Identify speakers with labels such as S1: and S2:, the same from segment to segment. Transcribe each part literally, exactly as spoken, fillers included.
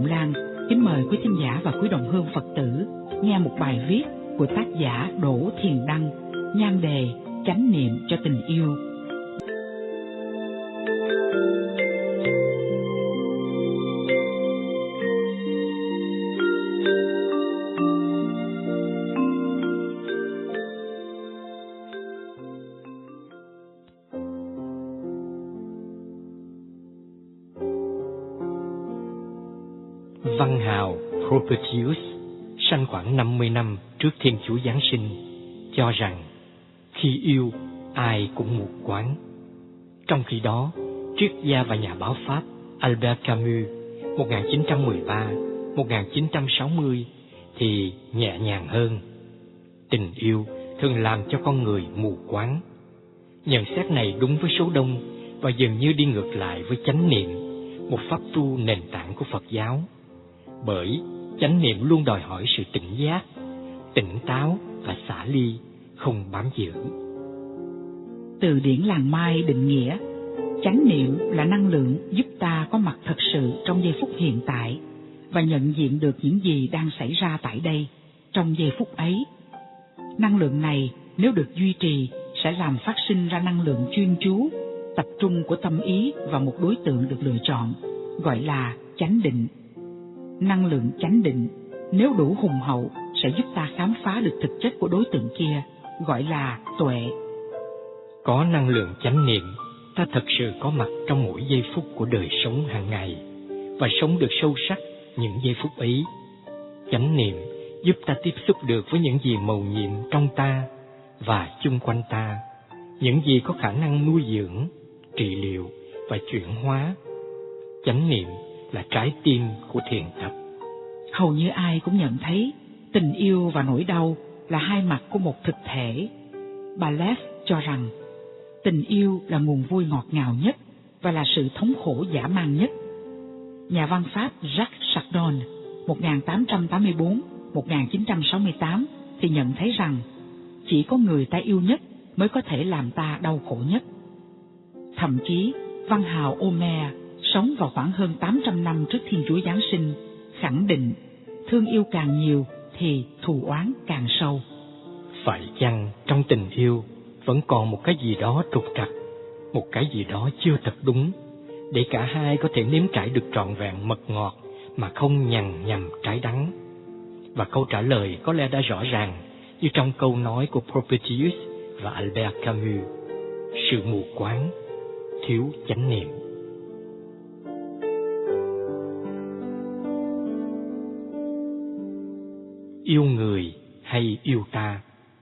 S1: Bộn Lan kính mời quý thính giả và quý đồng hương Phật tử nghe một bài viết của tác giả Đỗ Thiền Đăng, nhan đề Chánh niệm cho tình yêu.
S2: Văn hào Propertius sanh khoảng năm mươi năm trước Thiên Chúa Giáng sinh, cho rằng khi yêu ai cũng mù quáng. Trong khi đó, triết gia và nhà báo Pháp Albert Camus một nghìn chín trăm mười ba đến một nghìn chín trăm sáu mươi thì nhẹ nhàng hơn. Tình yêu thường làm cho con người mù quáng. Nhận xét này đúng với số đông và dường như đi ngược lại với chánh niệm, một pháp tu nền tảng của Phật giáo. Bởi chánh niệm luôn đòi hỏi sự tỉnh giác, tỉnh táo và xả ly, không bám giữ.
S1: Từ điển làng Mai định nghĩa, chánh niệm là năng lượng giúp ta có mặt thật sự trong giây phút hiện tại và nhận diện được những gì đang xảy ra tại đây, trong giây phút ấy. Năng lượng này nếu được duy trì sẽ làm phát sinh ra năng lượng chuyên chú, tập trung của tâm ý vào một đối tượng được lựa chọn, gọi là chánh định. Năng lượng chánh định nếu đủ hùng hậu sẽ giúp ta khám phá được thực chất của đối tượng kia, gọi là tuệ.
S2: Có năng lượng chánh niệm, ta thật sự có mặt trong mỗi giây phút của đời sống hàng ngày và sống được sâu sắc những giây phút ấy. Chánh niệm giúp ta tiếp xúc được với những gì mầu nhiệm trong ta và chung quanh ta, những gì có khả năng nuôi dưỡng, trị liệu và chuyển hóa. Chánh niệm là trái tim của thiền tập.
S1: Hầu như ai cũng nhận thấy tình yêu và nỗi đau là hai mặt của một thực thể. Bà Leff cho rằng tình yêu là nguồn vui ngọt ngào nhất và là sự thống khổ dã man nhất. Nhà văn Pháp Jacques Chardon một nghìn tám trăm tám mươi tư đến một nghìn chín trăm sáu mươi tám thì nhận thấy rằng chỉ có người ta yêu nhất mới có thể làm ta đau khổ nhất. Thậm chí văn hào Homer sống vào khoảng hơn tám trăm năm trước Thiên Chúa Giáng sinh khẳng định thương yêu càng nhiều thì thù oán càng sâu.
S2: Phải chăng trong tình yêu vẫn còn một cái gì đó trục trặc, một cái gì đó chưa thật đúng, để cả hai có thể nếm trải được trọn vẹn mật ngọt mà không nhằn nhầm trái đắng? Và câu trả lời có lẽ đã rõ ràng như trong câu nói của Propertius và Albert Camus: sự mù quáng, thiếu chánh niệm. Yêu người hay yêu ta?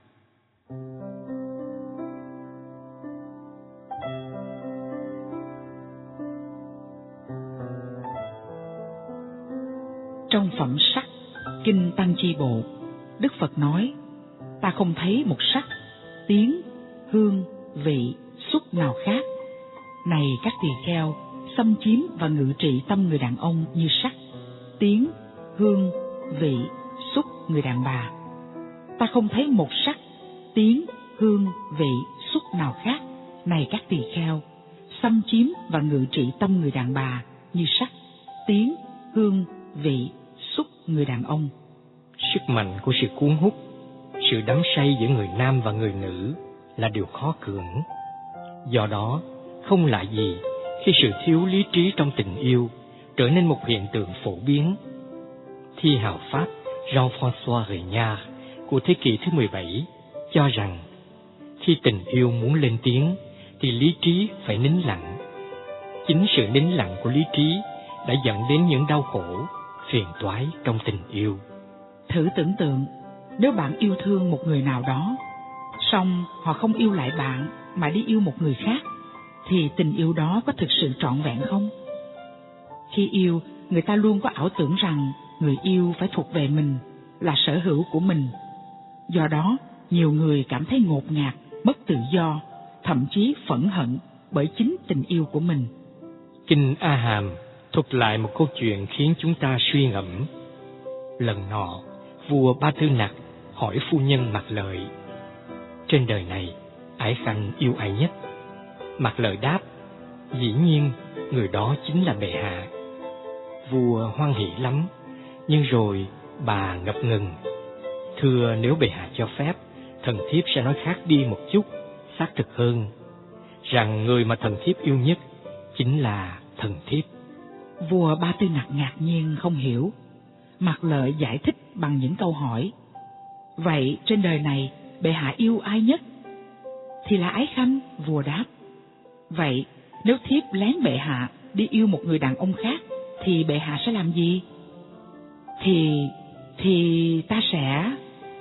S1: Trong phẩm sắc Kinh Tăng Chi Bộ, Đức Phật nói: ta không thấy một sắc, tiếng, hương, vị, xúc nào khác. Này các tỳ kheo, xâm chiếm và ngự trị tâm người đàn ông như sắc, tiếng, hương, vị, xúc người đàn bà. Ta không thấy một sắc, tiếng, hương, vị, xúc nào khác. Này các tỳ kheo, xâm chiếm và ngự trị tâm người đàn bà như sắc, tiếng, hương, vị, xúc người đàn ông.
S2: Sức mạnh của sự cuốn hút, sự đắm say giữa người nam và người nữ là điều khó cưỡng. Do đó, không lạ gì khi sự thiếu lý trí trong tình yêu trở nên một hiện tượng phổ biến. Thi hào Pháp Jean-François Regnard của thế kỷ thứ mười bảy cho rằng khi tình yêu muốn lên tiếng thì lý trí phải nín lặng. Chính sự nín lặng của lý trí đã dẫn đến những đau khổ, phiền toái trong tình yêu.
S1: Thử tưởng tượng, nếu bạn yêu thương một người nào đó, song họ không yêu lại bạn mà đi yêu một người khác, thì tình yêu đó có thực sự trọn vẹn không? Khi yêu, người ta luôn có ảo tưởng rằng người yêu phải thuộc về mình, là sở hữu của mình. Do đó, nhiều người cảm thấy ngột ngạt, mất tự do, thậm chí phẫn hận bởi chính tình yêu của mình.
S2: Kinh A Hàm thuật lại một câu chuyện khiến chúng ta suy ngẫm. Lần nọ, vua Ba Tư Nặc hỏi phu nhân Mạc Lợi: trên đời này, ái khanh yêu ai nhất? Mạc Lợi đáp: dĩ nhiên, người đó chính là bệ hạ. Vua hoan hỉ lắm, nhưng rồi bà ngập ngừng. Thưa, nếu bệ hạ cho phép, thần thiếp sẽ nói khác đi một chút, xác thực hơn, rằng người mà thần thiếp yêu nhất chính là thần thiếp.
S1: Vua Ba Tư Nặc ngạc nhiên không hiểu. Mạc Lợi giải thích bằng những câu hỏi. Vậy trên đời này bệ hạ yêu ai nhất? Thì là Ái Khanh, vua đáp. Vậy nếu thiếp lén bệ hạ đi yêu một người đàn ông khác, thì bệ hạ sẽ làm gì? Thì... thì ta sẽ...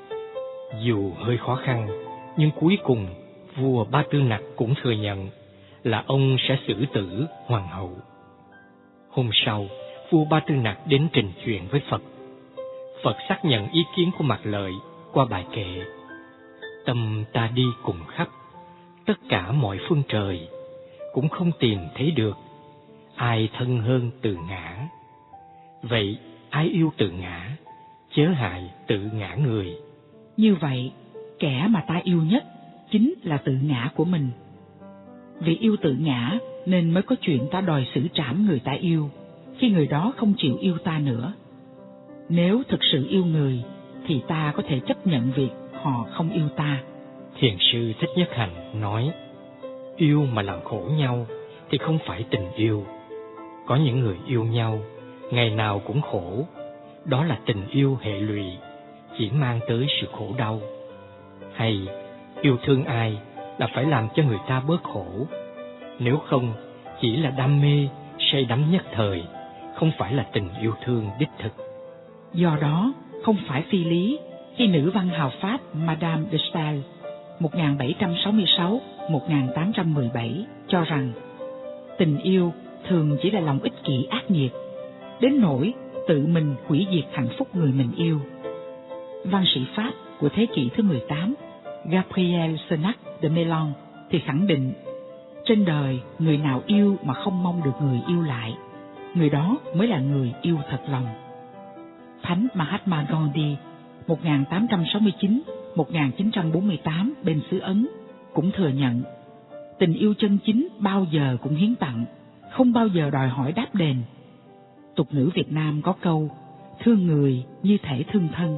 S2: Dù hơi khó khăn, nhưng cuối cùng vua Ba Tư Nặc cũng thừa nhận là ông sẽ xử tử hoàng hậu. Hôm sau, vua Ba Tư Nặc đến trình chuyện với Phật. Phật xác nhận ý kiến của Mạc Lợi qua bài kệ: Tâm ta đi cùng khắp tất cả mọi phương trời, cũng không tìm thấy được ai thân hơn Từ Ngã. Vậy ai yêu Từ Ngã, chớ hại tự ngã người.
S1: Như vậy, kẻ mà ta yêu nhất chính là tự ngã của mình. Vì yêu tự ngã nên mới có chuyện ta đòi xử trảm người ta yêu, khi người đó không chịu yêu ta nữa. Nếu thực sự yêu người, thì ta có thể chấp nhận việc họ không yêu ta.
S2: Thiền sư Thích Nhất Hạnh nói, yêu mà làm khổ nhau thì không phải tình yêu. Có những người yêu nhau, ngày nào cũng khổ, đó là tình yêu hệ lụy, chỉ mang tới sự khổ đau. Hay yêu thương ai là phải làm cho người ta bớt khổ, nếu không chỉ là đam mê, say đắm nhất thời, không phải là tình yêu thương đích thực.
S1: Do đó, không phải phi lý khi nữ văn hào Pháp Madame de Staël một nghìn bảy trăm sáu mươi sáu đến một nghìn tám trăm mười bảy cho rằng tình yêu thường chỉ là lòng ích kỷ ác nghiệt, đến nỗi tự mình hủy diệt hạnh phúc người mình yêu. Văn sĩ Pháp của thế kỷ thứ mười tám, Gabriel Senac de Melun thì khẳng định, trên đời người nào yêu mà không mong được người yêu lại, người đó mới là người yêu thật lòng. Thánh Mahatma Gandhi một nghìn tám trăm sáu mươi chín đến một nghìn chín trăm bốn mươi tám bên xứ Ấn cũng thừa nhận, tình yêu chân chính bao giờ cũng hiến tặng, không bao giờ đòi hỏi đáp đền. Tục ngữ Việt Nam có câu, thương người như thể thương thân.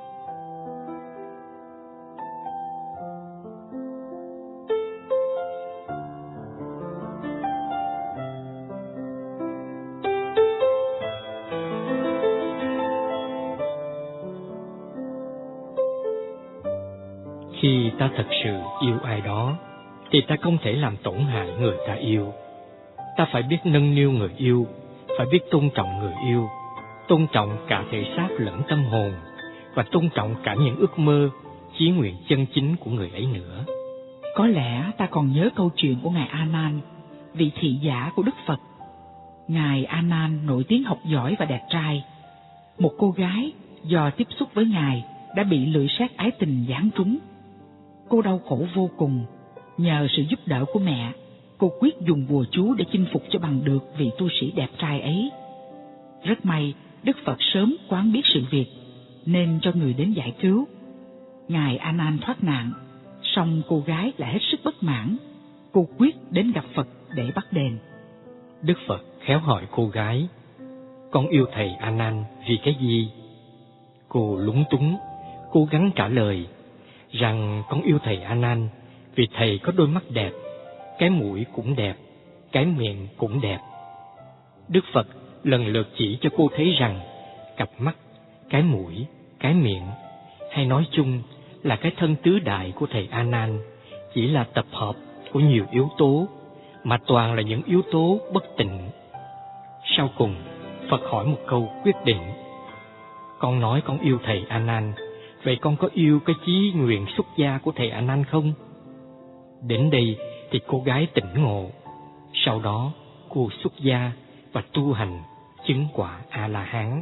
S2: Khi ta thật sự yêu ai đó, thì ta không thể làm tổn hại người ta yêu. Ta phải biết nâng niu người yêu, phải biết tôn trọng người yêu, tôn trọng cả thể xác lẫn tâm hồn, và tôn trọng cả những ước mơ, chí nguyện chân chính của người ấy nữa.
S1: Có lẽ ta còn nhớ câu chuyện của Ngài A Nan, vị thị giả của Đức Phật. Ngài A Nan nổi tiếng học giỏi và đẹp trai. Một cô gái do tiếp xúc với Ngài đã bị lưỡi sét ái tình giáng trúng. Cô đau khổ vô cùng. Nhờ sự giúp đỡ của mẹ, cô quyết dùng bùa chú để chinh phục cho bằng được vị tu sĩ đẹp trai ấy. Rất may Đức Phật sớm quán biết sự việc, nên cho người đến giải cứu. Ngài A Nan thoát nạn, song cô gái lại hết sức bất mãn. Cô quyết đến gặp Phật để bắt đền.
S2: Đức Phật khéo hỏi cô gái, con yêu thầy A Nan vì cái gì? Cô lúng túng, cố gắng trả lời rằng con yêu thầy A Nan vì thầy có đôi mắt đẹp, cái mũi cũng đẹp, cái miệng cũng đẹp. Đức Phật lần lượt chỉ cho cô thấy rằng cặp mắt, cái mũi, cái miệng, hay nói chung là cái thân tứ đại của thầy A Nan chỉ là tập hợp của nhiều yếu tố, mà toàn là những yếu tố bất tịnh. Sau cùng, Phật hỏi một câu quyết định: con nói con yêu thầy A Nan, vậy con có yêu cái chí nguyện xuất gia của thầy A Nan không? Đến đây thì cô gái tỉnh ngộ. Sau đó cô xuất gia và tu hành chứng quả A La Hán.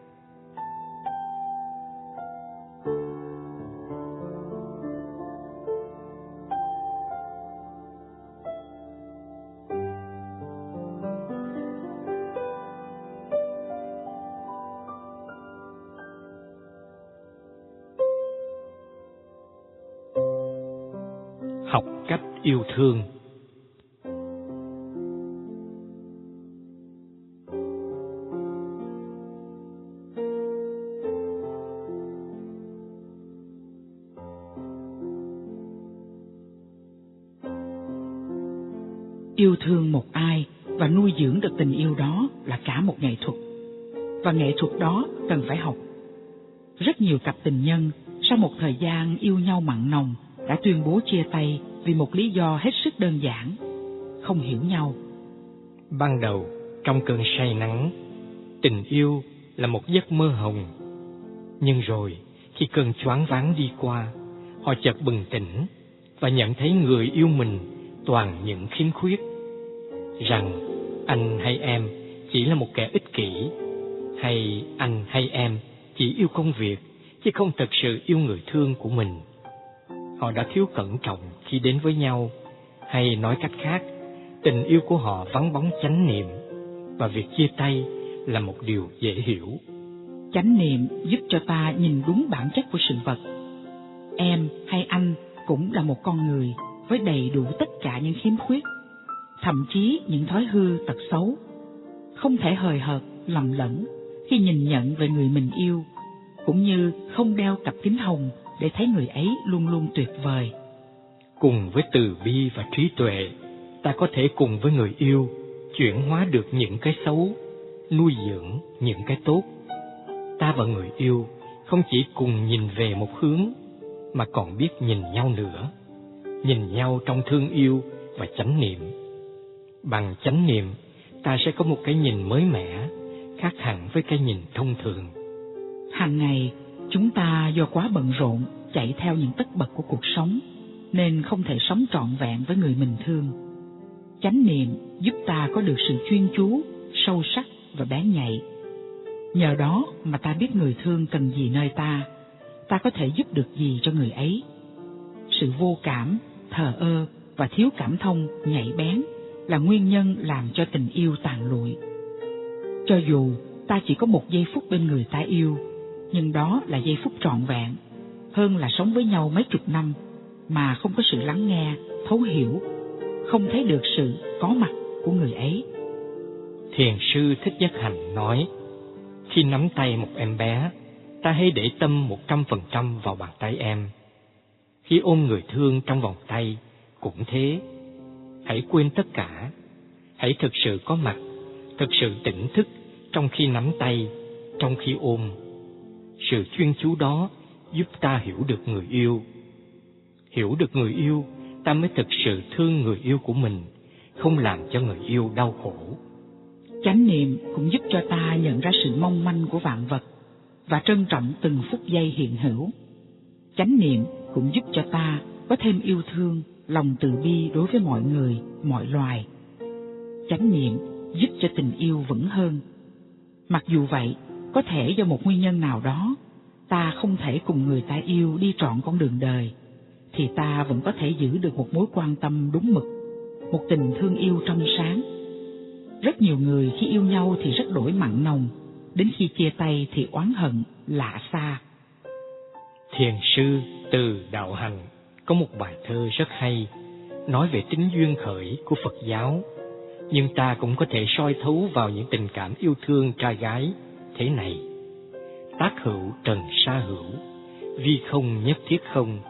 S2: Học cách yêu thương.
S1: Yêu thương một ai và nuôi dưỡng được tình yêu đó là cả một nghệ thuật, và nghệ thuật đó cần phải học. Rất nhiều cặp tình nhân sau một thời gian yêu nhau mặn nồng đã tuyên bố chia tay vì một lý do hết sức đơn giản: không hiểu nhau.
S2: Ban đầu, trong cơn say nắng, tình yêu là một giấc mơ hồng. Nhưng rồi, khi cơn choáng váng đi qua, họ chợt bừng tỉnh và nhận thấy người yêu mình toàn những khiếm khuyết. Rằng anh hay em chỉ là một kẻ ích kỷ, hay anh hay em chỉ yêu công việc chứ không thực sự yêu người thương của mình. Họ đã thiếu cẩn trọng khi đến với nhau, hay nói cách khác, tình yêu của họ vắng bóng chánh niệm, và việc chia tay là một điều dễ hiểu.
S1: Chánh niệm giúp cho ta nhìn đúng bản chất của sự vật. Em hay anh cũng là một con người với đầy đủ tất cả những khiếm khuyết, thậm chí những thói hư tật xấu. Không thể hời hợt, lầm lẫn khi nhìn nhận về người mình yêu, cũng như không đeo cặp kính hồng để thấy người ấy luôn luôn tuyệt vời.
S2: Cùng với từ bi và trí tuệ, ta có thể cùng với người yêu chuyển hóa được những cái xấu, nuôi dưỡng những cái tốt. Ta và người yêu không chỉ cùng nhìn về một hướng, mà còn biết nhìn nhau nữa, nhìn nhau trong thương yêu và chánh niệm. Bằng chánh niệm, ta sẽ có một cái nhìn mới mẻ, khác hẳn với cái nhìn thông thường.
S1: Hàng ngày, chúng ta do quá bận rộn, chạy theo những tất bật của cuộc sống, nên không thể sống trọn vẹn với người mình thương. Chánh niệm giúp ta có được sự chuyên chú, sâu sắc và bén nhạy. Nhờ đó mà ta biết người thương cần gì nơi ta, ta có thể giúp được gì cho người ấy. Sự vô cảm, thờ ơ và thiếu cảm thông, nhạy bén là nguyên nhân làm cho tình yêu tàn lụi. Cho dù ta chỉ có một giây phút bên người ta yêu, nhưng đó là giây phút trọn vẹn, hơn là sống với nhau mấy chục năm mà không có sự lắng nghe, thấu hiểu, không thấy được sự có mặt của người ấy.
S2: Thiền sư Thích Nhất Hạnh nói, khi nắm tay một em bé, ta hãy để tâm một trăm phần trăm vào bàn tay em. Khi ôm người thương trong vòng tay, cũng thế. Hãy quên tất cả, hãy thực sự có mặt, thực sự tỉnh thức trong khi nắm tay, trong khi ôm. Sự chuyên chú đó giúp ta hiểu được người yêu. Hiểu được người yêu, ta mới thực sự thương người yêu của mình, không làm cho người yêu đau khổ.
S1: Chánh niệm cũng giúp cho ta nhận ra sự mong manh của vạn vật và trân trọng từng phút giây hiện hữu. Chánh niệm cũng giúp cho ta có thêm yêu thương, lòng từ bi đối với mọi người, mọi loài. Chánh niệm giúp cho tình yêu vững hơn. Mặc dù vậy, có thể do một nguyên nhân nào đó, ta không thể cùng người ta yêu đi trọn con đường đời, thì ta vẫn có thể giữ được một mối quan tâm đúng mực, một tình thương yêu trong sáng. Rất nhiều người khi yêu nhau thì rất đổi mặn nồng, đến khi chia tay thì oán hận, lạ xa.
S2: Thiền sư Từ Đạo Hành có một bài thơ rất hay, nói về tính duyên khởi của Phật giáo, nhưng ta cũng có thể soi thấu vào những tình cảm yêu thương trai gái thế này. Tác hữu trần sa hữu, vi không nhất thiết không.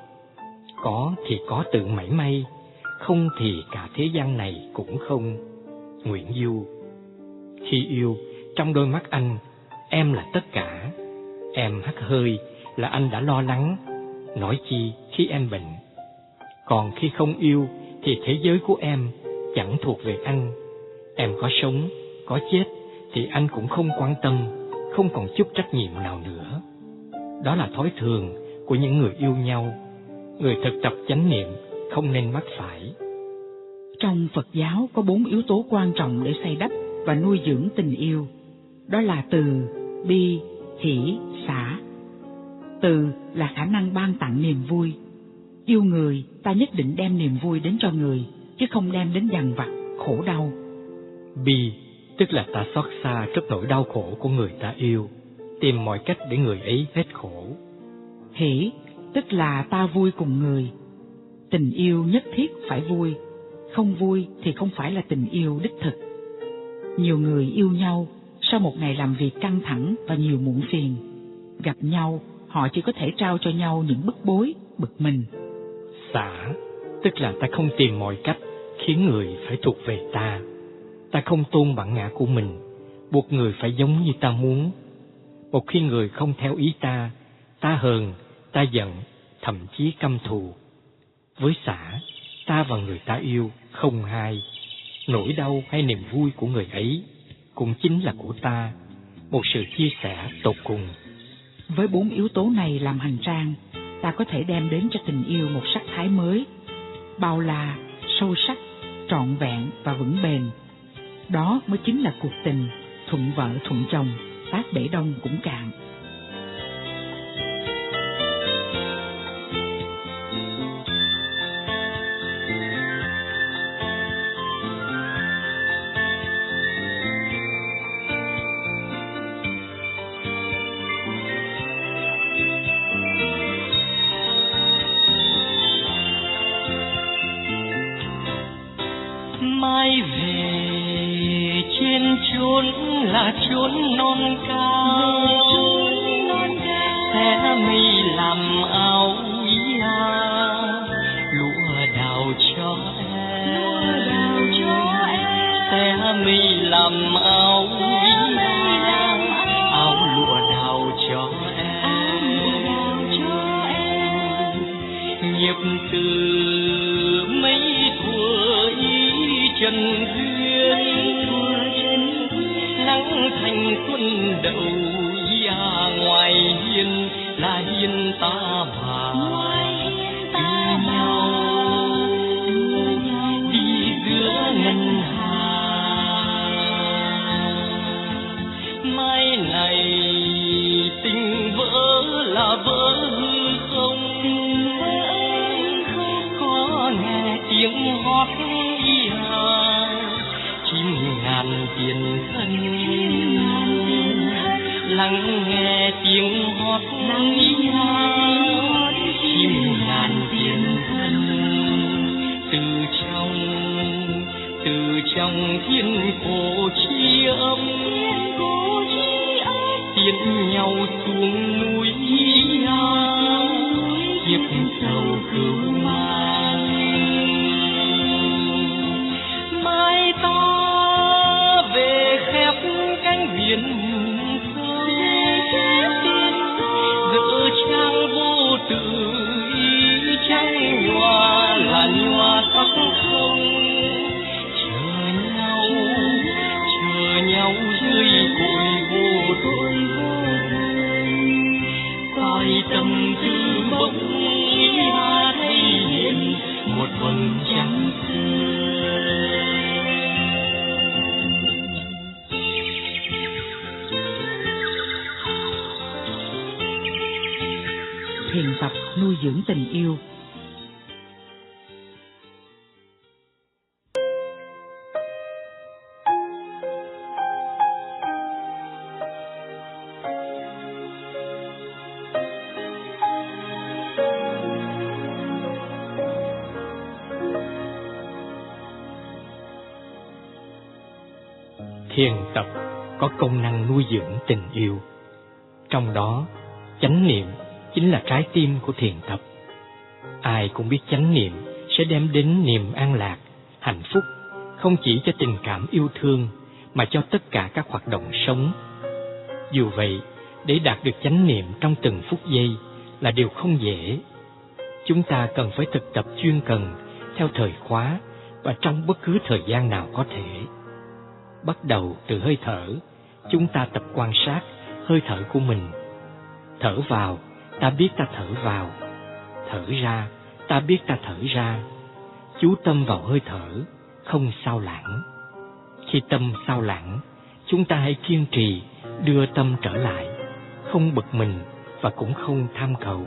S2: Có thì có tự mảy may, không thì cả thế gian này cũng không. Nguyễn Du. Khi yêu, trong đôi mắt anh, em là tất cả. Em hắt hơi là anh đã lo lắng, nói chi khi em bệnh. Còn khi không yêu thì thế giới của em chẳng thuộc về anh. Em có sống, có chết thì anh cũng không quan tâm, không còn chút trách nhiệm nào nữa. Đó là thói thường của những người yêu nhau. Người thực tập chánh niệm không nên mắc phải.
S1: Trong Phật giáo có bốn yếu tố quan trọng để xây đắp và nuôi dưỡng tình yêu. Đó là từ, bi, hỷ, xả. Từ là khả năng ban tặng niềm vui. Yêu người, ta nhất định đem niềm vui đến cho người, chứ không đem đến dằn vặt, khổ đau.
S2: Bi, tức là ta xót xa trước nỗi đau khổ của người ta yêu, tìm mọi cách để người ấy hết khổ.
S1: Hỷ, tức là ta vui cùng người. Tình yêu nhất thiết phải vui, không vui thì không phải là tình yêu đích thực. Nhiều người yêu nhau, sau một ngày làm việc căng thẳng và nhiều muộn phiền, gặp nhau, họ chỉ có thể trao cho nhau những bức bối, bực mình.
S2: Xả, tức là ta không tìm mọi cách khiến người phải thuộc về ta. Ta không tôn bản ngã của mình, buộc người phải giống như ta muốn. Một khi người không theo ý ta, ta hờn, ta giận, thậm chí căm thù. Với xã, ta và người ta yêu không hai. Nỗi đau hay niềm vui của người ấy cũng chính là của ta, một sự chia sẻ tột cùng.
S1: Với bốn yếu tố này làm hành trang, ta có thể đem đến cho tình yêu một sắc thái mới, bao la, sâu sắc, trọn vẹn và vững bền. Đó mới chính là cuộc tình thuận vợ thuận chồng, tát bể đông cũng cạn.
S2: Mai về trên chốn là chốn non cao, sẽ mây làm áo ya, lúa đào cho em, sẽ mây làm áo ya, áo lụa đào cho em, nghiệp từ mấy tuổi trần duyên, nắng thành xuân đậu ya, ngoài hiên là hiên ta bà, đưa nhau đi giữa ngân hà. Mai này tình vỡ là vỡ hư không, có nghe tiếng hót chim ngàn tiền thân, lắng nghe tiếng hót chim ngàn tiền thân. Từ trong từ trong thiên cổ chi âm, tiến nhau xuống núi kiếp sầu cứu mang. Mai ta về khép cánh biển sâu, dỡ trang vô tử trắng nhòa là nhòa sắc không. Chờ nhau chờ nhau dưới cội vô tội, coi tâm tư bỗng ta thấy hiện một vầng trăng xưa.
S1: Thiền tập nuôi dưỡng tình yêu.
S2: Thiền tập có công năng nuôi dưỡng tình yêu. Trong đó, chánh niệm chính là trái tim của thiền tập. Ai cũng biết chánh niệm sẽ đem đến niềm an lạc, hạnh phúc, không chỉ cho tình cảm yêu thương, mà cho tất cả các hoạt động sống. Dù vậy, để đạt được chánh niệm trong từng phút giây là điều không dễ. Chúng ta cần phải thực tập chuyên cần, theo thời khóa và trong bất cứ thời gian nào có thể. Bắt đầu từ hơi thở, chúng ta tập quan sát hơi thở của mình. Thở vào, ta biết ta thở vào. Thở ra, ta biết ta thở ra. Chú tâm vào hơi thở, không sao lãng. Khi tâm sao lãng, chúng ta hãy kiên trì đưa tâm trở lại, không bực mình và cũng không tham cầu.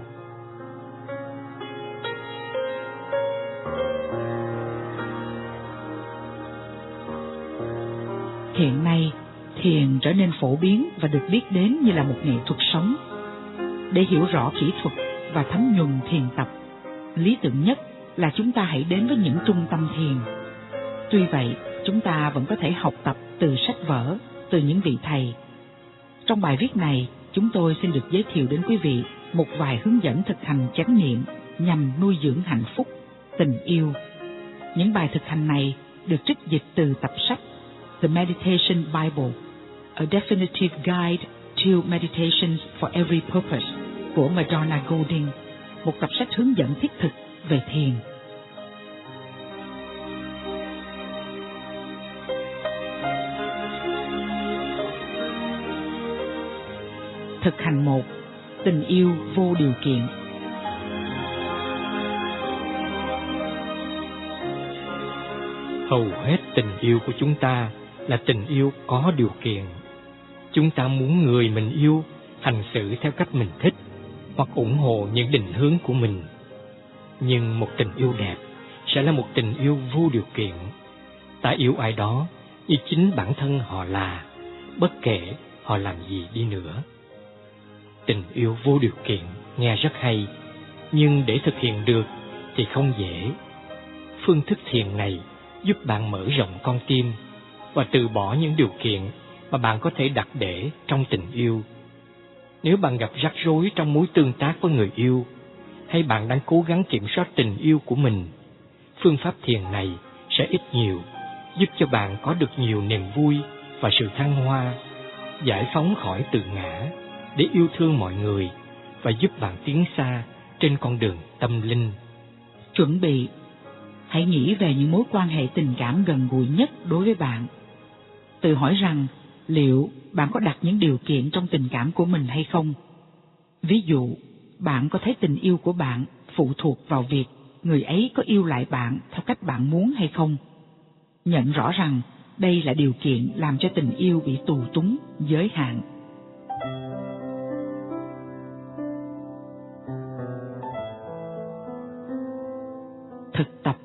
S1: Hiện nay, thiền trở nên phổ biến và được biết đến như là một nghệ thuật sống. Để hiểu rõ kỹ thuật và thấm nhuần thiền tập, lý tưởng nhất là chúng ta hãy đến với những trung tâm thiền. Tuy vậy, chúng ta vẫn có thể học tập từ sách vở, từ những vị thầy. Trong bài viết này, chúng tôi xin được giới thiệu đến quý vị một vài hướng dẫn thực hành chánh niệm nhằm nuôi dưỡng hạnh phúc, tình yêu. Những bài thực hành này được trích dịch từ tập sách The Meditation Bible, A Definitive Guide to Meditations for Every Purpose của Madonna Golding, một tập sách hướng dẫn thiết thực về thiền. Thực hành một. Tình yêu vô điều kiện.
S2: Hầu hết tình yêu của chúng ta là tình yêu có điều kiện. Chúng ta muốn người mình yêu hành xử theo cách mình thích hoặc ủng hộ những định hướng của mình. Nhưng một tình yêu đẹp sẽ là một tình yêu vô điều kiện. Ta yêu ai đó như chính bản thân họ là, bất kể họ làm gì đi nữa. Tình yêu vô điều kiện nghe rất hay, nhưng để thực hiện được thì không dễ. Phương thức thiền này giúp bạn mở rộng con tim và từ bỏ những điều kiện mà bạn có thể đặt để trong tình yêu. Nếu bạn gặp rắc rối trong mối tương tác với người yêu, hay bạn đang cố gắng kiểm soát tình yêu của mình, phương pháp thiền này sẽ ít nhiều giúp cho bạn có được nhiều niềm vui và sự thăng hoa, giải phóng khỏi tự ngã để yêu thương mọi người và giúp bạn tiến xa trên con đường tâm linh.
S1: Chuẩn bị. Hãy nghĩ về những mối quan hệ tình cảm gần gũi nhất đối với bạn. Tự hỏi rằng liệu bạn có đặt những điều kiện trong tình cảm của mình hay không? Ví dụ, bạn có thấy tình yêu của bạn phụ thuộc vào việc người ấy có yêu lại bạn theo cách bạn muốn hay không? Nhận rõ rằng đây là điều kiện làm cho tình yêu bị tù túng, giới hạn. Thực tập.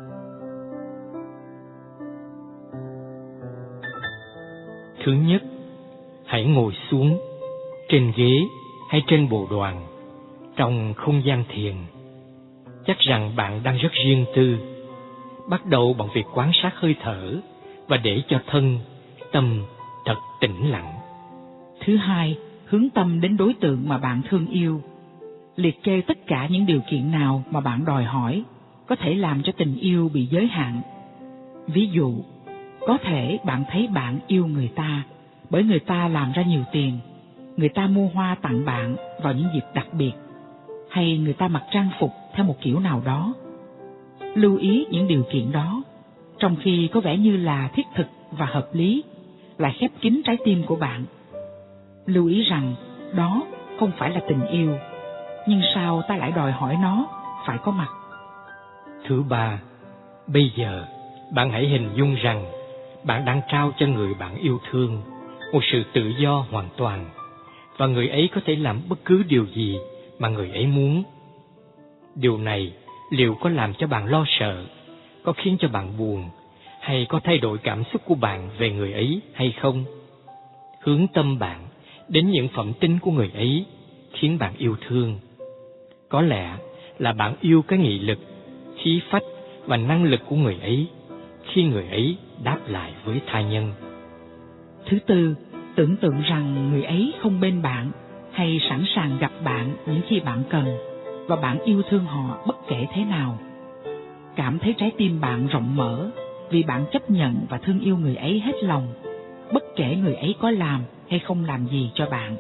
S2: Thứ nhất, hãy ngồi xuống, trên ghế hay trên bồ đoàn, trong không gian thiền. Chắc rằng bạn đang rất riêng tư. Bắt đầu bằng việc quan sát hơi thở và để cho thân, tâm thật tĩnh lặng.
S1: Thứ hai, hướng tâm đến đối tượng mà bạn thương yêu. Liệt kê tất cả những điều kiện nào mà bạn đòi hỏi có thể làm cho tình yêu bị giới hạn. Ví dụ, có thể bạn thấy bạn yêu người ta bởi người ta làm ra nhiều tiền, người ta mua hoa tặng bạn vào những dịp đặc biệt, hay người ta mặc trang phục theo một kiểu nào đó. Lưu ý những điều kiện đó, trong khi có vẻ như là thiết thực và hợp lý, lại khép kín trái tim của bạn. Lưu ý rằng đó không phải là tình yêu, nhưng sao ta lại đòi hỏi nó phải có mặt.
S2: Thứ ba, bây giờ bạn hãy hình dung rằng bạn đang trao cho người bạn yêu thương một sự tự do hoàn toàn, và người ấy có thể làm bất cứ điều gì mà người ấy muốn. Điều này liệu có làm cho bạn lo sợ, có khiến cho bạn buồn, hay có thay đổi cảm xúc của bạn về người ấy hay không? Hướng tâm bạn đến những phẩm tính của người ấy khiến bạn yêu thương. Có lẽ là bạn yêu cái nghị lực, khí phách và năng lực của người ấy khi người ấy đáp lại với tha nhân.
S1: Thứ tư, tưởng tượng rằng người ấy không bên bạn hay sẵn sàng gặp bạn những khi bạn cần, và bạn yêu thương họ bất kể thế nào. Cảm thấy trái tim bạn rộng mở vì bạn chấp nhận và thương yêu người ấy hết lòng, bất kể người ấy có làm hay không làm gì cho bạn.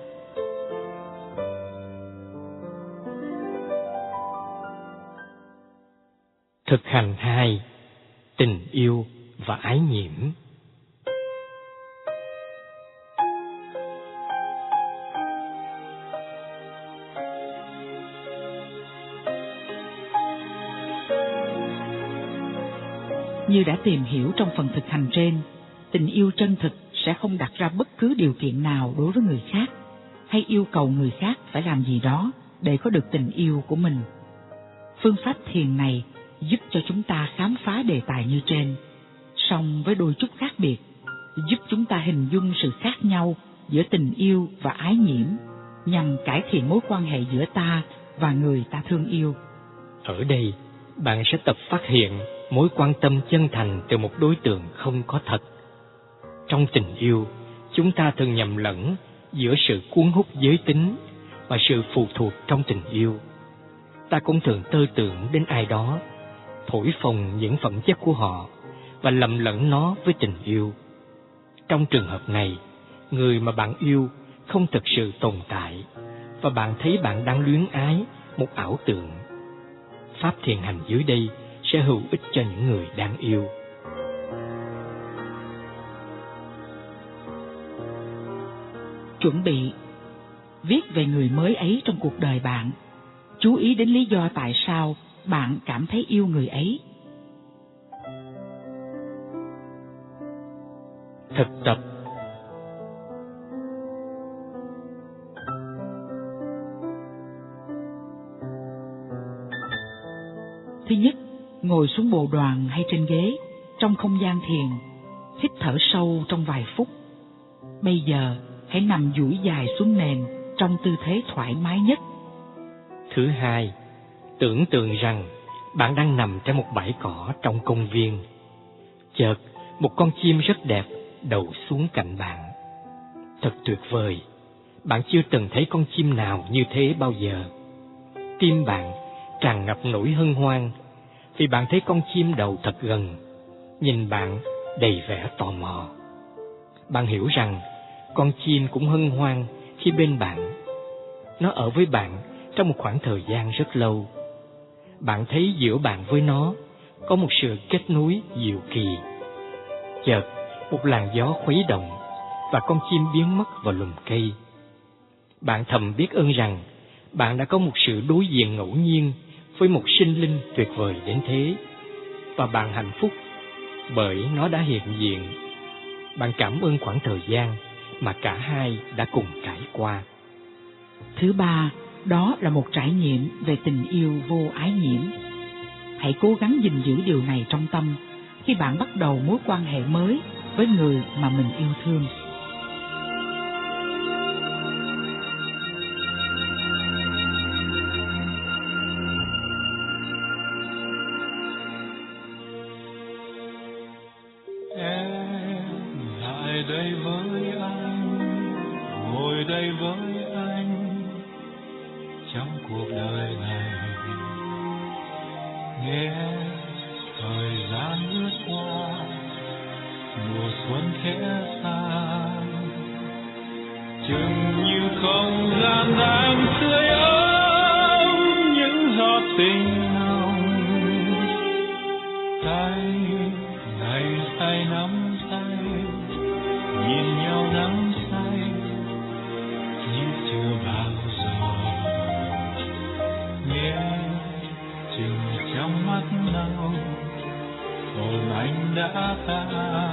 S2: Thực hành hai. Tình yêu và ái nhiễm.
S1: Như đã tìm hiểu trong phần thực hành trên, tình yêu chân thực sẽ không đặt ra bất cứ điều kiện nào đối với người khác, hay yêu cầu người khác phải làm gì đó để có được tình yêu của mình. Phương pháp thiền này giúp cho chúng ta khám phá đề tài như trên, song với đôi chút khác biệt, giúp chúng ta hình dung sự khác nhau giữa tình yêu và ái nhiễm, nhằm cải thiện mối quan hệ giữa ta và người ta thương yêu.
S2: Ở đây, bạn sẽ tập phát hiện mối quan tâm chân thành từ một đối tượng không có thật. Trong tình yêu, chúng ta thường nhầm lẫn giữa sự cuốn hút giới tính và sự phụ thuộc trong tình yêu. Ta cũng thường tơ tưởng đến ai đó, thổi phồng những phẩm chất của họ và lầm lẫn nó với tình yêu. Trong trường hợp này, người mà bạn yêu không thực sự tồn tại và bạn thấy bạn đang luyến ái một ảo tưởng. Pháp thiền hành dưới đây sẽ hữu ích cho những người đang yêu.
S1: Chuẩn bị viết về người mới ấy trong cuộc đời bạn. Chú ý đến lý do tại sao bạn cảm thấy yêu người ấy.
S2: Thực tập.
S1: Thứ nhất, ngồi xuống bồ đoàn hay trên ghế, trong không gian thiền, hít thở sâu trong vài phút. Bây giờ, hãy nằm duỗi dài xuống nền trong tư thế thoải mái nhất.
S2: Thứ hai, tưởng tượng rằng bạn đang nằm trên một bãi cỏ trong công viên. Chợt, một con chim rất đẹp đậu xuống cạnh bạn. Thật tuyệt vời, bạn chưa từng thấy con chim nào như thế bao giờ. Tim bạn tràn ngập nỗi hân hoan vì bạn thấy con chim đậu thật gần, nhìn bạn đầy vẻ tò mò. Bạn hiểu rằng con chim cũng hân hoan khi bên bạn. Nó ở với bạn trong một khoảng thời gian rất lâu. Bạn thấy giữa bạn với nó có một sự kết nối diệu kỳ. Chợt, một làn gió khuấy động và con chim biến mất vào lùm cây. Bạn thầm biết ơn rằng bạn đã có một sự đối diện ngẫu nhiên với một sinh linh tuyệt vời đến thế, và bạn hạnh phúc bởi nó đã hiện diện. Bạn cảm ơn khoảng thời gian mà cả hai đã cùng trải qua.
S1: Thứ ba, đó là một trải nghiệm về tình yêu vô ái nhiễm. Hãy cố gắng gìn giữ điều này trong tâm khi bạn bắt đầu mối quan hệ mới với người mà mình yêu thương.
S3: Đây với anh, ngồi đây với anh trong cuộc đời này, nghe thời gian lướt qua, mùa xuân khẽ xa, chừng như không gian đang sưởi ấm những giọt tình nồng, tay ngày say nắm tay, nhìn nhau đắm say như chưa bao giờ, nghe chừng trong mắt nào hồn anh đã ta,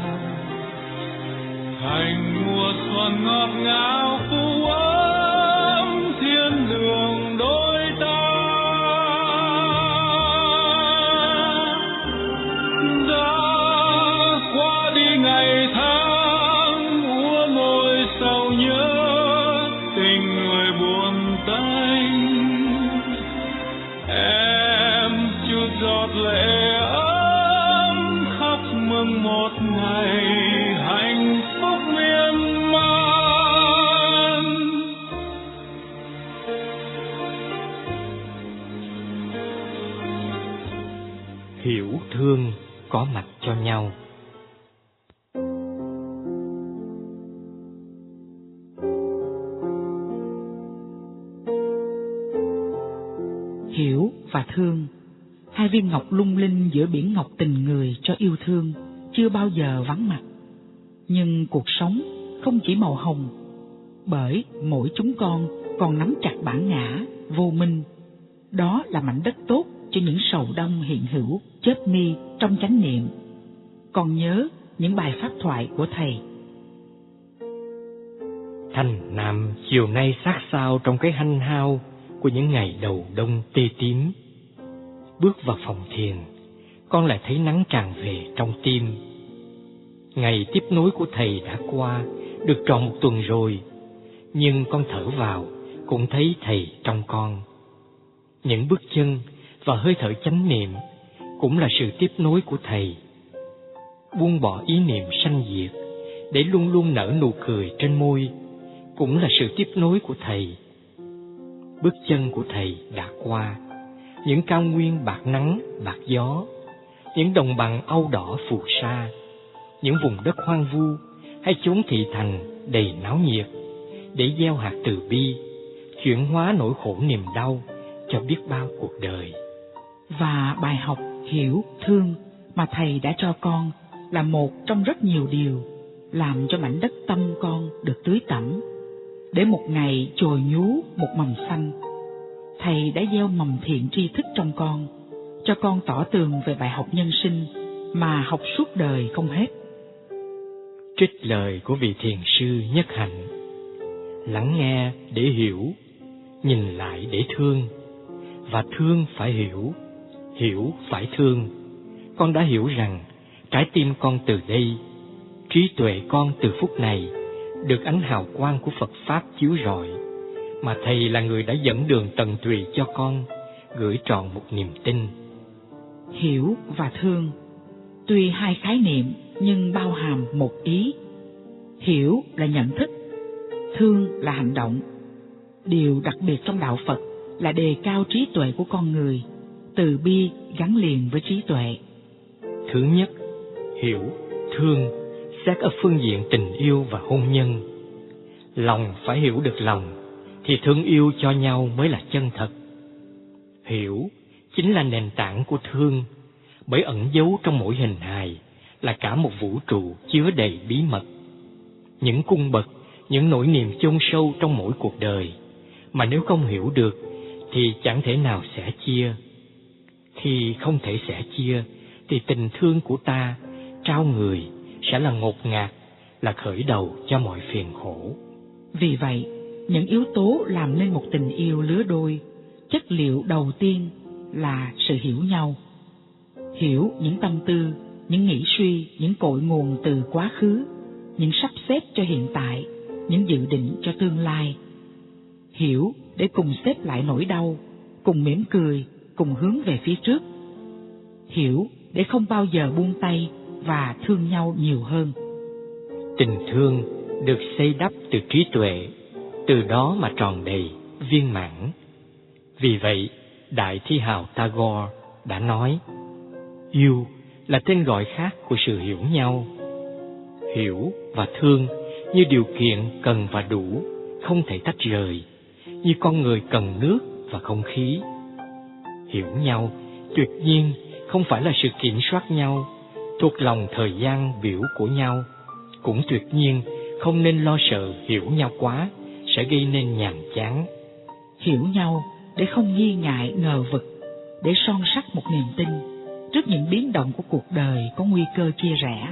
S3: thành mùa xuân ngọt ngào phù ấm thiên đường đôi ta. Đã qua đi ngày tháng úa môi sầu nhớ, tình người buồn tênh, em chút giọt lệ ấm khóc mừng một ngày hạnh phúc miên man.
S2: Hiểu thương có mặt cho nhau.
S1: Hiểu và thương, hai viên ngọc lung linh giữa biển ngọc tình người cho yêu thương, chưa bao giờ vắng mặt. Nhưng cuộc sống không chỉ màu hồng, bởi mỗi chúng con còn nắm chặt bản ngã vô minh. Đó là mảnh đất tốt cho những sầu đông hiện hữu chớp mi trong chánh niệm. Còn nhớ những bài pháp thoại của Thầy.
S2: Thành Nam chiều nay sát sao trong cái hanh hao của những ngày đầu đông tê tím. Bước vào phòng thiền, con lại thấy nắng tràn về trong tim. Ngày tiếp nối của Thầy đã qua, được tròn một tuần rồi, nhưng con thở vào cũng thấy Thầy trong con. Những bước chân và hơi thở chánh niệm cũng là sự tiếp nối của Thầy. Buông bỏ ý niệm sanh diệt để luôn luôn nở nụ cười trên môi cũng là sự tiếp nối của Thầy. Bước chân của Thầy đã qua, những cao nguyên bạc nắng, bạc gió những đồng bằng âu đỏ phù sa, những vùng đất hoang vu hay chốn thị thành đầy náo nhiệt, để gieo hạt từ bi, chuyển hóa nỗi khổ niềm đau cho biết bao cuộc đời.
S1: Và bài học hiểu, thương mà Thầy đã cho con là một trong rất nhiều điều làm cho mảnh đất tâm con được tưới tẩm, để một ngày chồi nhú một mầm xanh. Thầy đã gieo mầm thiện tri thức trong con, cho con tỏ tường về bài học nhân sinh mà học suốt đời không hết.
S2: Trích lời của vị thiền sư Nhất Hạnh: lắng nghe để hiểu, nhìn lại để thương, và thương phải hiểu, hiểu phải thương. Con đã hiểu rằng trái tim con từ đây, trí tuệ con từ phút này được ánh hào quang của Phật Pháp chiếu rọi, mà Thầy là người đã dẫn đường tận tụy cho con, gửi tròn một niềm tin.
S1: Hiểu và thương tuy hai khái niệm nhưng bao hàm một ý. Hiểu là nhận thức, thương là hành động. Điều đặc biệt trong đạo Phật là đề cao trí tuệ của con người, từ bi gắn liền với trí tuệ.
S2: Thứ nhất, hiểu, thương xét ở phương diện tình yêu và hôn nhân. Lòng phải hiểu được lòng, thì thương yêu cho nhau mới là chân thật. Hiểu chính là nền tảng của thương, bởi ẩn giấu trong mỗi hình hài là cả một vũ trụ chứa đầy bí mật. Những cung bậc, những nỗi niềm chôn sâu trong mỗi cuộc đời, mà nếu không hiểu được thì chẳng thể nào sẻ chia. Khi không thể sẻ chia thì tình thương của ta trao người sẽ là ngột ngạt, là khởi đầu cho mọi phiền khổ.
S1: Vì vậy, những yếu tố làm nên một tình yêu lứa đôi, chất liệu đầu tiên là sự hiểu nhau. Hiểu những tâm tư, những nghĩ suy, những cội nguồn từ quá khứ, những sắp xếp cho hiện tại, những dự định cho tương lai. Hiểu để cùng xếp lại nỗi đau, cùng mỉm cười, cùng hướng về phía trước. Hiểu để không bao giờ buông tay và thương nhau nhiều hơn.
S2: Tình thương được xây đắp từ trí tuệ, từ đó mà tròn đầy, viên mãn. Vì vậy, Đại Thi Hào Tagore đã nói, yêu là tên gọi khác của sự hiểu nhau. Hiểu và thương như điều kiện cần và đủ, không thể tách rời, như con người cần nước và không khí. Hiểu nhau tuyệt nhiên không phải là sự kiểm soát nhau, thuộc lòng thời gian biểu của nhau, cũng tuyệt nhiên không nên lo sợ hiểu nhau quá sẽ gây nên nhàm chán.
S1: Hiểu nhau để không nghi ngại ngờ vực, để son sắt một niềm tin trước những biến động của cuộc đời có nguy cơ chia rẽ.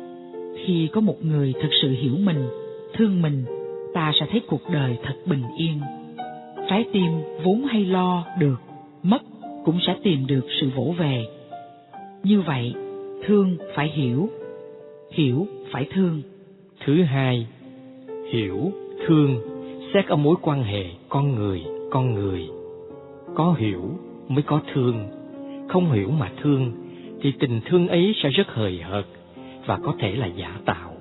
S1: Khi có một người thực sự hiểu mình, thương mình, ta sẽ thấy cuộc đời thật bình yên. Trái tim vốn hay lo được, mất cũng sẽ tìm được sự vỗ về. Như vậy, thương phải hiểu, hiểu phải thương.
S2: Thứ hai, hiểu, thương xét ở mối quan hệ con người, con người. Có hiểu mới có thương, không hiểu mà thương thì tình thương ấy sẽ rất hời hợt và có thể là giả tạo.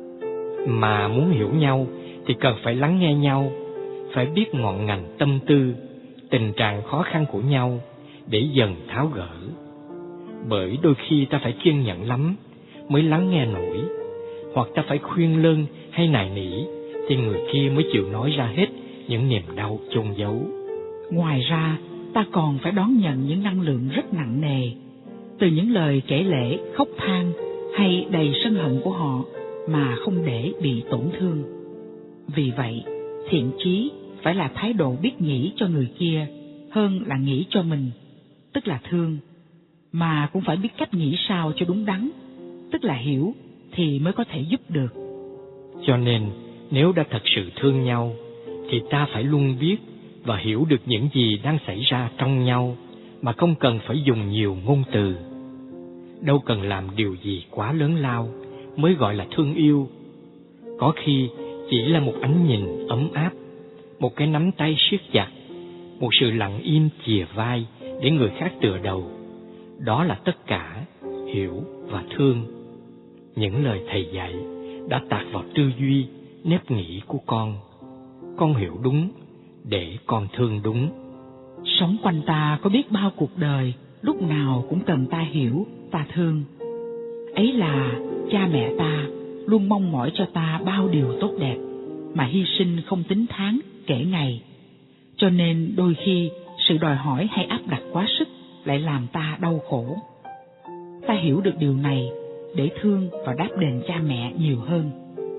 S2: Mà muốn hiểu nhau thì cần phải lắng nghe nhau, phải biết ngọn ngành tâm tư, tình trạng khó khăn của nhau để dần tháo gỡ. Bởi đôi khi ta phải kiên nhẫn lắm mới lắng nghe nổi, hoặc ta phải khuyên lơn hay nài nỉ thì người kia mới chịu nói ra hết những niềm đau chôn giấu.
S1: Ngoài ra, ta còn phải đón nhận những năng lượng rất nặng nề từ những lời kể lể, khóc than hay đầy sân hận của họ mà không để bị tổn thương. Vì vậy, thiện chí phải là thái độ biết nghĩ cho người kia hơn là nghĩ cho mình, tức là thương, mà cũng phải biết cách nghĩ sao cho đúng đắn, tức là hiểu thì mới có thể giúp được.
S2: Cho nên, nếu đã thật sự thương nhau thì ta phải luôn biết và hiểu được những gì đang xảy ra trong nhau mà không cần phải dùng nhiều ngôn từ. Đâu cần làm điều gì quá lớn lao mới gọi là thương yêu. Có khi chỉ là một ánh nhìn ấm áp, một cái nắm tay siết chặt, một sự lặng im chìa vai để người khác tựa đầu. Đó là tất cả hiểu và thương. Những lời Thầy dạy đã tạc vào tư duy, nếp nghĩ của con. Con hiểu đúng để con thương đúng.
S1: Sống quanh ta có biết bao cuộc đời lúc nào cũng cần ta hiểu, ta thương. Ấy là cha mẹ ta luôn mong mỏi cho ta bao điều tốt đẹp, mà hy sinh không tính tháng, kể ngày. Cho nên đôi khi sự đòi hỏi hay áp đặt quá sức lại làm ta đau khổ. Ta hiểu được điều này để thương và đáp đền cha mẹ nhiều hơn.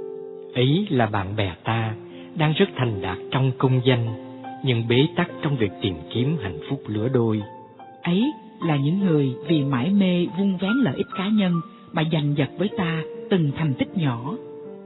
S2: Ấy là bạn bè ta đang rất thành đạt trong công danh, nhưng bế tắc trong việc tìm kiếm hạnh phúc lứa đôi.
S1: Ấy là những người vì mải mê vun vén lợi ích cá nhân mà giành giật với ta từng thành tích nhỏ.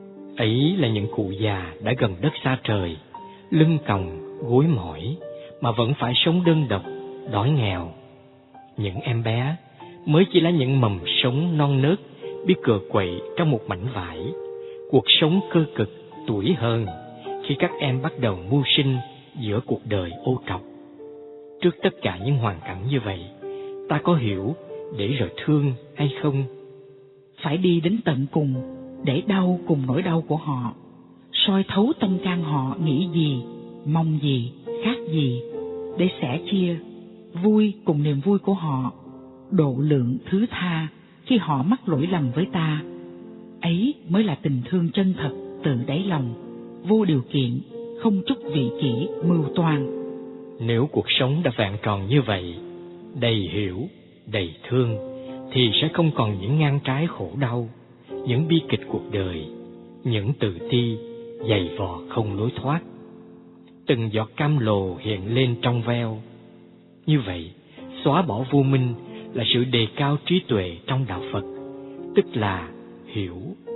S2: Ấy là những cụ già đã gần đất xa trời, lưng còng, gối mỏi, mà vẫn phải sống đơn độc, đói nghèo. Những em bé mới chỉ là những mầm sống non nớt, biết cựa quậy trong một mảnh vải. Cuộc sống cơ cực, tuổi hơn, khi các em bắt đầu mưu sinh giữa cuộc đời ô trọc. Trước tất cả những hoàn cảnh như vậy, ta có hiểu để rồi thương hay không?
S1: Phải đi đến tận cùng để đau cùng nỗi đau của họ, soi thấu tâm can họ nghĩ gì, mong gì, khác gì, để sẻ chia, vui cùng niềm vui của họ, độ lượng thứ tha khi họ mắc lỗi lầm với ta. Ấy mới là tình thương chân thật từ đáy lòng, vô điều kiện, không chút vị kỷ, mưu toan.
S2: Nếu cuộc sống đã vẹn tròn như vậy, đầy hiểu, đầy thương, thì sẽ không còn những ngang trái khổ đau, những bi kịch cuộc đời, những tự ti, dày vò không lối thoát. Từng giọt cam lồ hiện lên trong veo. Như vậy, xóa bỏ vô minh là sự đề cao trí tuệ trong đạo Phật, tức là hiểu.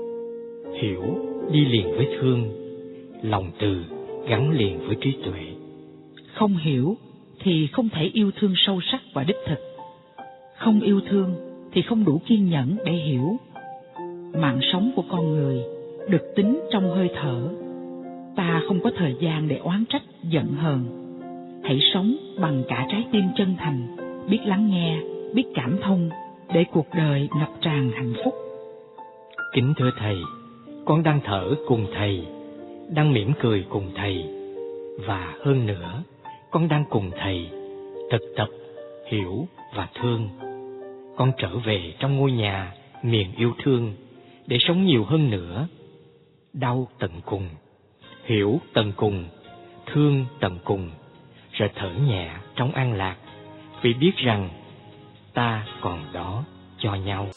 S2: Hiểu đi liền với thương, lòng từ gắn liền với trí tuệ.
S1: Không hiểu thì không thể yêu thương sâu sắc và đích thực. Không yêu thương thì không đủ kiên nhẫn để hiểu. Mạng sống của con người được tính trong hơi thở. Ta không có thời gian để oán trách, giận hờn. Hãy sống bằng cả trái tim chân thành, biết lắng nghe, biết cảm thông, để cuộc đời ngập tràn hạnh phúc.
S2: Kính thưa Thầy, con đang thở cùng Thầy, đang mỉm cười cùng Thầy, và hơn nữa, con đang cùng Thầy thực tập, hiểu và thương. Con trở về trong ngôi nhà miền yêu thương để sống nhiều hơn nữa. Đau tận cùng, hiểu tận cùng, thương tận cùng, rồi thở nhẹ trong an lạc, vì biết rằng ta còn đó cho nhau.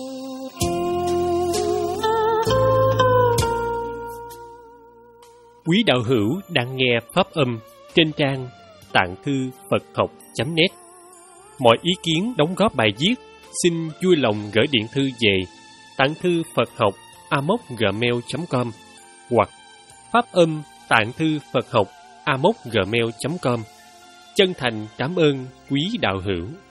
S4: Quý đạo hữu đang nghe pháp âm trên trang tạng thư Phật học chấm net. Mọi ý kiến đóng góp bài viết xin vui lòng gửi điện thư về tạng thư Phật học a m o c gmail chấm com hoặc pháp âm tạng thư Phật học a m o c gmail chấm com. Chân thành cảm ơn quý đạo hữu.